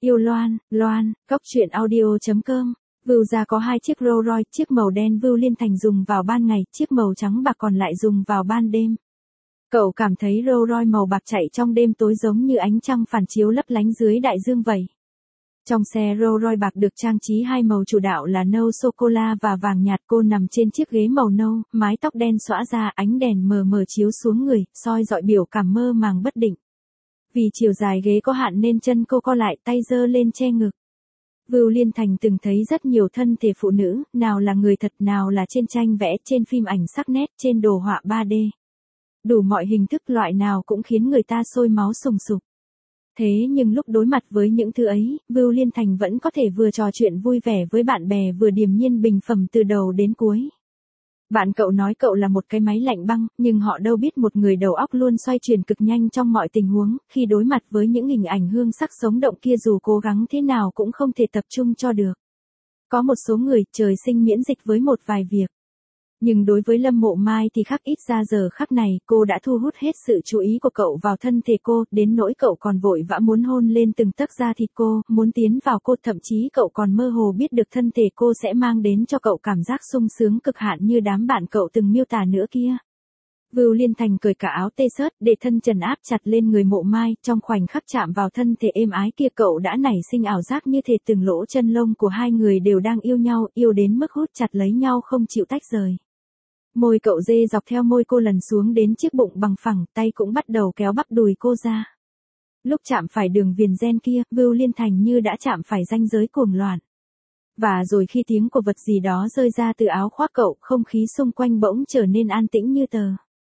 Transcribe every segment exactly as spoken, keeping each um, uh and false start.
Yêu Loan, Loan, Cóc truyện audio chấm com. Vưu gia có hai chiếc Rolls Royce, chiếc màu đen Vưu Liên Thành dùng vào ban ngày, chiếc màu trắng bạc còn lại dùng vào ban đêm. Cậu cảm thấy Rolls Royce màu bạc chạy trong đêm tối giống như ánh trăng phản chiếu lấp lánh dưới đại dương vậy. Trong xe Rolls Royce bạc được trang trí hai màu chủ đạo là nâu sô-cô-la và vàng nhạt. Cô nằm trên chiếc ghế màu nâu, mái tóc đen xõa ra, ánh đèn mờ mờ chiếu xuống người, soi dọi biểu cảm mơ màng bất định. Vì chiều dài ghế có hạn nên chân cô co lại, tay giơ lên che ngực. Vưu Liên Thành từng thấy rất nhiều thân thể phụ nữ, nào là người thật, nào là trên tranh vẽ, trên phim ảnh sắc nét, trên đồ họa ba D. Đủ mọi hình thức loại nào cũng khiến người ta sôi máu sùng sục. Thế nhưng lúc đối mặt với những thứ ấy, Vưu Liên Thành vẫn có thể vừa trò chuyện vui vẻ với bạn bè vừa điềm nhiên bình phẩm từ đầu đến cuối. Bạn cậu nói cậu là một cái máy lạnh băng, nhưng họ đâu biết một người đầu óc luôn xoay chuyển cực nhanh trong mọi tình huống, khi đối mặt với những hình ảnh hương sắc sống động kia dù cố gắng thế nào cũng không thể tập trung cho được. Có một số người trời sinh miễn dịch với một vài việc. Nhưng đối với Lâm Mộ Mai thì khác, ít ra giờ khắc này cô đã thu hút hết sự chú ý của cậu vào thân thể cô, đến nỗi cậu còn vội vã muốn hôn lên từng tấc da thịt cô, muốn tiến vào cô, thậm chí cậu còn mơ hồ biết được thân thể cô sẽ mang đến cho cậu cảm giác sung sướng cực hạn như đám bạn cậu từng miêu tả nữa kia. Vưu Liên Thành cởi cả áo tê-shirt để thân trần áp chặt lên người Mộ Mai, trong khoảnh khắc chạm vào thân thể êm ái kia cậu đã nảy sinh ảo giác như thể từng lỗ chân lông của hai người đều đang yêu nhau, yêu đến mức hút chặt lấy nhau không chịu tách rời. Môi cậu dê dọc theo môi cô lần xuống đến chiếc bụng bằng phẳng, tay cũng bắt đầu kéo bắp đùi cô ra. Lúc chạm phải đường viền ren kia, Vưu Liên Thành như đã chạm phải ranh giới cuồng loạn. Và rồi khi tiếng của vật gì đó rơi ra từ áo khoác cậu, không khí xung quanh bỗng trở nên an tĩnh như tờ.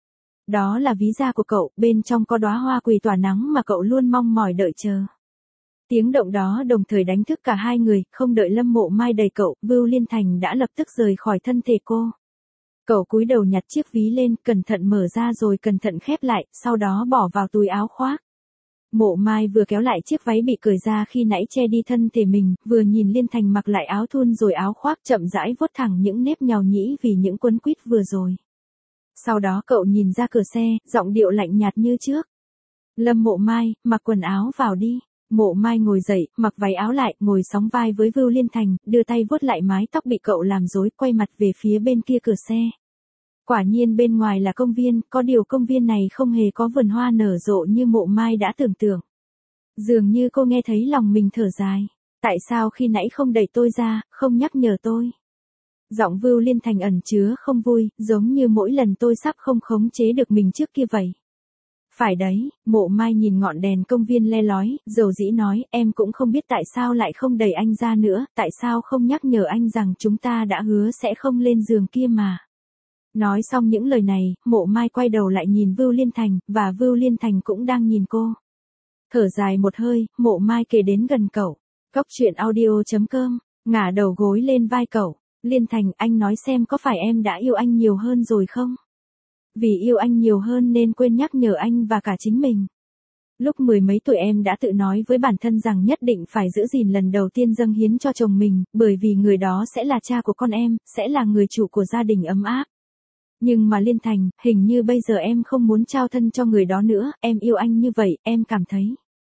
Đó là ví da của cậu, bên trong có đóa hoa quỳ tỏa nắng mà cậu luôn mong mỏi đợi chờ. Tiếng động đó đồng thời đánh thức cả hai người, không đợi Lâm Mộ Mai đẩy cậu, Vưu Liên Thành đã lập tức rời khỏi thân thể cô. Cậu cúi đầu nhặt chiếc ví lên, cẩn thận mở ra rồi cẩn thận khép lại, sau đó bỏ vào túi áo khoác. Mộ Mai vừa kéo lại chiếc váy bị cởi ra khi nãy che đi thân thể mình, vừa nhìn Liên Thành mặc lại áo thun rồi áo khoác, chậm rãi vuốt thẳng những nếp nhàu nhĩ vì những quấn quýt vừa rồi. Sau đó cậu nhìn ra cửa xe, giọng điệu lạnh nhạt như trước. Lâm Mộ Mai, mặc quần áo vào đi. Mộ Mai ngồi dậy, mặc váy áo lại, ngồi sóng vai với Vưu Liên Thành, đưa tay vuốt lại mái tóc bị cậu làm rối, quay mặt về phía bên kia cửa xe. Quả nhiên bên ngoài là công viên, có điều công viên này không hề có vườn hoa nở rộ như Mộ Mai đã tưởng tượng. Dường như cô nghe thấy lòng mình thở dài. Tại sao khi nãy không đẩy tôi ra, không nhắc nhở tôi? Giọng Vưu Liên Thành ẩn chứa không vui, giống như mỗi lần tôi sắp không khống chế được mình trước kia vậy. Phải đấy, Mộ Mai nhìn ngọn đèn công viên le lói, dầu dĩ nói, em cũng không biết tại sao lại không đẩy anh ra nữa, tại sao không nhắc nhở anh rằng chúng ta đã hứa sẽ không lên giường kia mà. Nói xong những lời này, Mộ Mai quay đầu lại nhìn Vưu Liên Thành, và Vưu Liên Thành cũng đang nhìn cô. Thở dài một hơi, Mộ Mai kề đến gần cậu. Cóc truyện audio chấm com, ngả đầu gối lên vai cậu. Liên Thành, anh nói xem có phải em đã yêu anh nhiều hơn rồi không? Vì yêu anh nhiều hơn nên quên nhắc nhở anh và cả chính mình. Lúc mười mấy tuổi em đã tự nói với bản thân rằng nhất định phải giữ gìn lần đầu tiên dâng hiến cho chồng mình, bởi vì người đó sẽ là cha của con em, sẽ là người chủ của gia đình ấm áp. Nhưng mà Liên Thành, hình như bây giờ em không muốn trao thân cho người đó nữa, em yêu anh như vậy, em cảm thấy.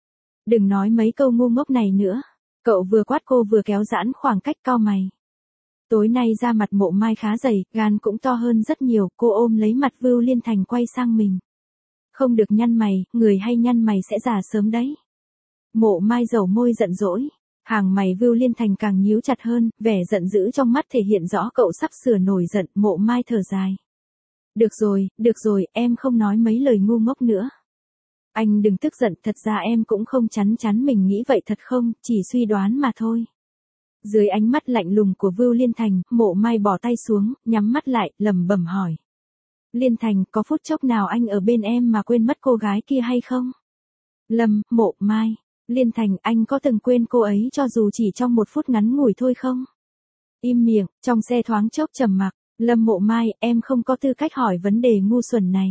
Đừng nói mấy câu ngu ngốc này nữa. Cậu vừa quát cô vừa kéo giãn khoảng cách, cau mày. Tối nay da mặt Mộ Mai khá dày, gan cũng to hơn rất nhiều, cô ôm lấy mặt Vưu Liên Thành quay sang mình. Không được nhăn mày, người hay nhăn mày sẽ già sớm đấy. Mộ Mai dầu môi giận dỗi, hàng mày Vưu Liên Thành càng nhíu chặt hơn, vẻ giận dữ trong mắt thể hiện rõ cậu sắp sửa nổi giận. Mộ Mai thở dài. Được rồi, được rồi, em không nói mấy lời ngu ngốc nữa. Anh đừng tức giận, thật ra em cũng không chắn chắn mình nghĩ vậy thật không, chỉ suy đoán mà thôi. Dưới ánh mắt lạnh lùng của Vưu Liên Thành, Mộ Mai bỏ tay xuống, nhắm mắt lại, lẩm bẩm hỏi. Liên Thành, có phút chốc nào anh ở bên em mà quên mất cô gái kia hay không? Lâm, Mộ Mai, Liên Thành, anh có từng quên cô ấy cho dù chỉ trong một phút ngắn ngủi thôi không? Im miệng, trong xe thoáng chốc trầm mặc. Lâm Mộ Mai, em không có tư cách hỏi vấn đề ngu xuẩn này.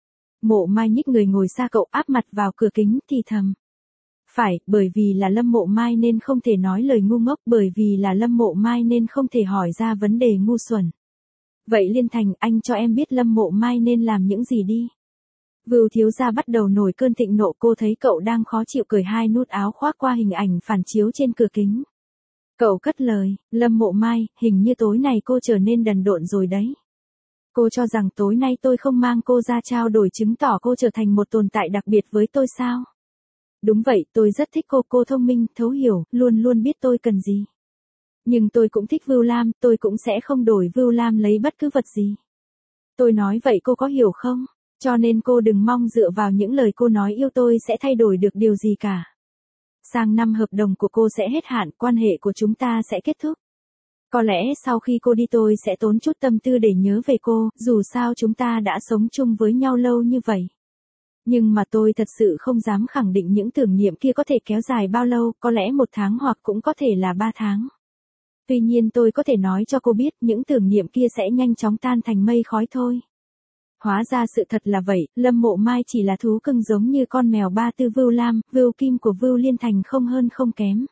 Mộ Mai nhích người ngồi xa cậu, áp mặt vào cửa kính, thì thầm. Phải, bởi vì là Lâm Mộ Mai nên không thể nói lời ngu ngốc, bởi vì là Lâm Mộ Mai nên không thể hỏi ra vấn đề ngu xuẩn. Vậy Liên Thành, anh cho em biết Lâm Mộ Mai nên làm những gì đi. Vưu thiếu gia bắt đầu nổi cơn thịnh nộ, cô thấy cậu đang khó chịu cởi hai nút áo khoác qua hình ảnh phản chiếu trên cửa kính. Cậu cất lời, Lâm Mộ Mai, hình như tối nay cô trở nên đần độn rồi đấy. Cô cho rằng tối nay tôi không mang cô ra trao đổi chứng tỏ cô trở thành một tồn tại đặc biệt với tôi sao? Đúng vậy, tôi rất thích cô, cô thông minh, thấu hiểu, luôn luôn biết tôi cần gì. Nhưng tôi cũng thích Vưu Lam, tôi cũng sẽ không đổi Vưu Lam lấy bất cứ vật gì. Tôi nói vậy cô có hiểu không? Cho nên cô đừng mong dựa vào những lời cô nói yêu tôi sẽ thay đổi được điều gì cả. Sang năm hợp đồng của cô sẽ hết hạn, quan hệ của chúng ta sẽ kết thúc. Có lẽ sau khi cô đi tôi sẽ tốn chút tâm tư để nhớ về cô, dù sao chúng ta đã sống chung với nhau lâu như vậy. Nhưng mà tôi thật sự không dám khẳng định những tưởng niệm kia có thể kéo dài bao lâu, có lẽ một tháng hoặc cũng có thể là ba tháng. Tuy nhiên tôi có thể nói cho cô biết những tưởng niệm kia sẽ nhanh chóng tan thành mây khói thôi. Hóa ra sự thật là vậy, Lâm Mộ Mai chỉ là thú cưng giống như con mèo ba tư Vưu Lam, Vưu Kim của Vưu Liên Thành không hơn không kém.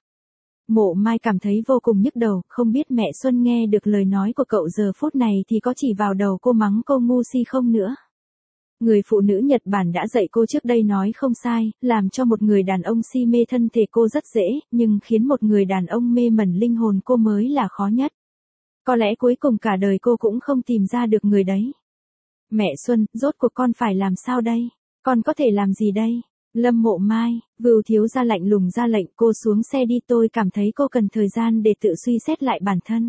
Mộ Mai cảm thấy vô cùng nhức đầu, không biết mẹ Xuân nghe được lời nói của cậu giờ phút này thì có chỉ vào đầu cô mắng cô ngu si không nữa. Người phụ nữ Nhật Bản đã dạy cô trước đây nói không sai, làm cho một người đàn ông si mê thân thể cô rất dễ, nhưng khiến một người đàn ông mê mẩn linh hồn cô mới là khó nhất. Có lẽ cuối cùng cả đời cô cũng không tìm ra được người đấy. Mẹ Xuân, rốt cuộc con phải làm sao đây? Con có thể làm gì đây? Lâm Mộ Mai, Vưu thiếu gia lạnh lùng ra lệnh cô xuống xe đi, tôi cảm thấy cô cần thời gian để tự suy xét lại bản thân.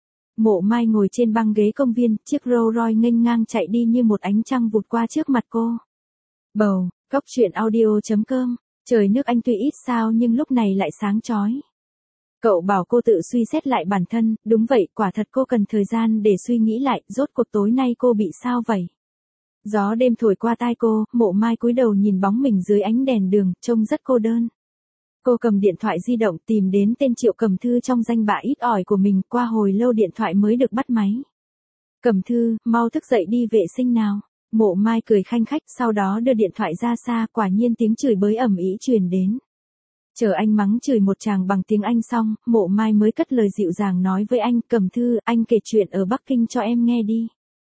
Mộ Mai ngồi trên băng ghế công viên, chiếc Rolls Royce nghênh ngang chạy đi như một ánh trăng vụt qua trước mặt cô. Bầu, cốc truyện audio chấm com, trời nước Anh tuy ít sao nhưng lúc này lại sáng chói. Cậu bảo cô tự suy xét lại bản thân, đúng vậy, quả thật cô cần thời gian để suy nghĩ lại, rốt cuộc tối nay cô bị sao vậy? Gió đêm thổi qua tai cô, Mộ Mai cúi đầu nhìn bóng mình dưới ánh đèn đường, trông rất cô đơn. Cô cầm điện thoại di động tìm đến tên Triệu Cẩm Thư trong danh bạ ít ỏi của mình, qua hồi lâu điện thoại mới được bắt máy. Cẩm Thư, mau thức dậy đi vệ sinh nào. Mộ Mai cười khanh khách, sau đó đưa điện thoại ra xa, quả nhiên tiếng chửi bới ầm ĩ truyền đến. Chờ anh mắng chửi một tràng bằng tiếng Anh xong, Mộ Mai mới cất lời dịu dàng nói với anh, Cẩm Thư, anh kể chuyện ở Bắc Kinh cho em nghe đi.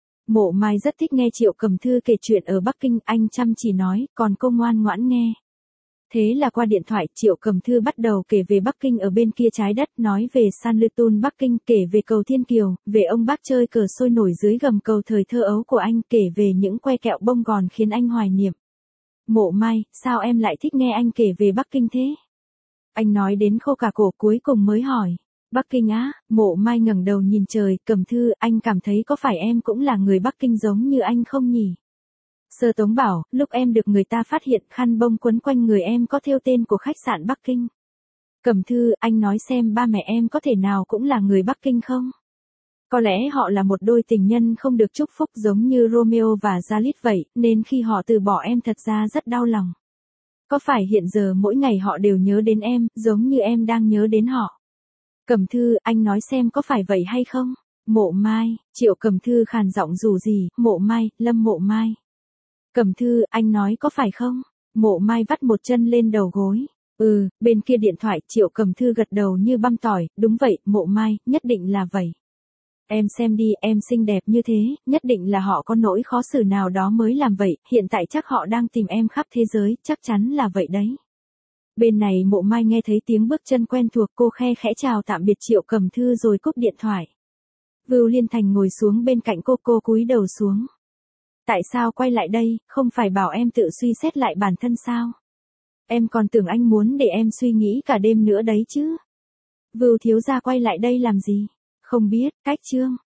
Mộ Mai rất thích nghe Triệu Cẩm Thư kể chuyện ở Bắc Kinh, anh chăm chỉ nói, còn cô ngoan ngoãn nghe. Thế là qua điện thoại, Triệu Cẩm Thư bắt đầu kể về Bắc Kinh ở bên kia trái đất, nói về Sanlitun Bắc Kinh, kể về cầu Thiên Kiều, về ông bác chơi cờ sôi nổi dưới gầm cầu thời thơ ấu của anh, kể về những que kẹo bông gòn khiến anh hoài niệm. Mộ Mai, sao em lại thích nghe anh kể về Bắc Kinh thế? Anh nói đến khô cả cổ, cuối cùng mới hỏi. Bắc Kinh á? Mộ Mai ngẩng đầu nhìn trời, Cẩm Thư, anh cảm thấy có phải em cũng là người Bắc Kinh giống như anh không nhỉ? Sơ Tống bảo, lúc em được người ta phát hiện khăn bông quấn quanh người em có thêu tên của khách sạn Bắc Kinh. Cẩm Thư, anh nói xem ba mẹ em có thể nào cũng là người Bắc Kinh không? Có lẽ họ là một đôi tình nhân không được chúc phúc giống như Romeo và Juliet vậy, nên khi họ từ bỏ em thật ra rất đau lòng. Có phải hiện giờ mỗi ngày họ đều nhớ đến em, giống như em đang nhớ đến họ? Cẩm Thư, anh nói xem có phải vậy hay không? Mộ Mai, Triệu Cẩm Thư khàn giọng dù gì, Mộ Mai, Lâm Mộ Mai. Cẩm Thư, anh nói có phải không? Mộ Mai vắt một chân lên đầu gối. Ừ, bên kia điện thoại, Triệu Cẩm Thư gật đầu như băm tỏi, đúng vậy, Mộ Mai, nhất định là vậy. Em xem đi, em xinh đẹp như thế, nhất định là họ có nỗi khó xử nào đó mới làm vậy, hiện tại chắc họ đang tìm em khắp thế giới, chắc chắn là vậy đấy. Bên này Mộ Mai nghe thấy tiếng bước chân quen thuộc, cô khe khẽ chào tạm biệt Triệu Cẩm Thư rồi cúp điện thoại. Vưu Liên Thành ngồi xuống bên cạnh cô, cô cúi đầu xuống. Tại sao quay lại đây, không phải bảo em tự suy xét lại bản thân sao? Em còn tưởng anh muốn để em suy nghĩ cả đêm nữa đấy chứ. Vưu thiếu gia quay lại đây làm gì? Không biết, cách chương.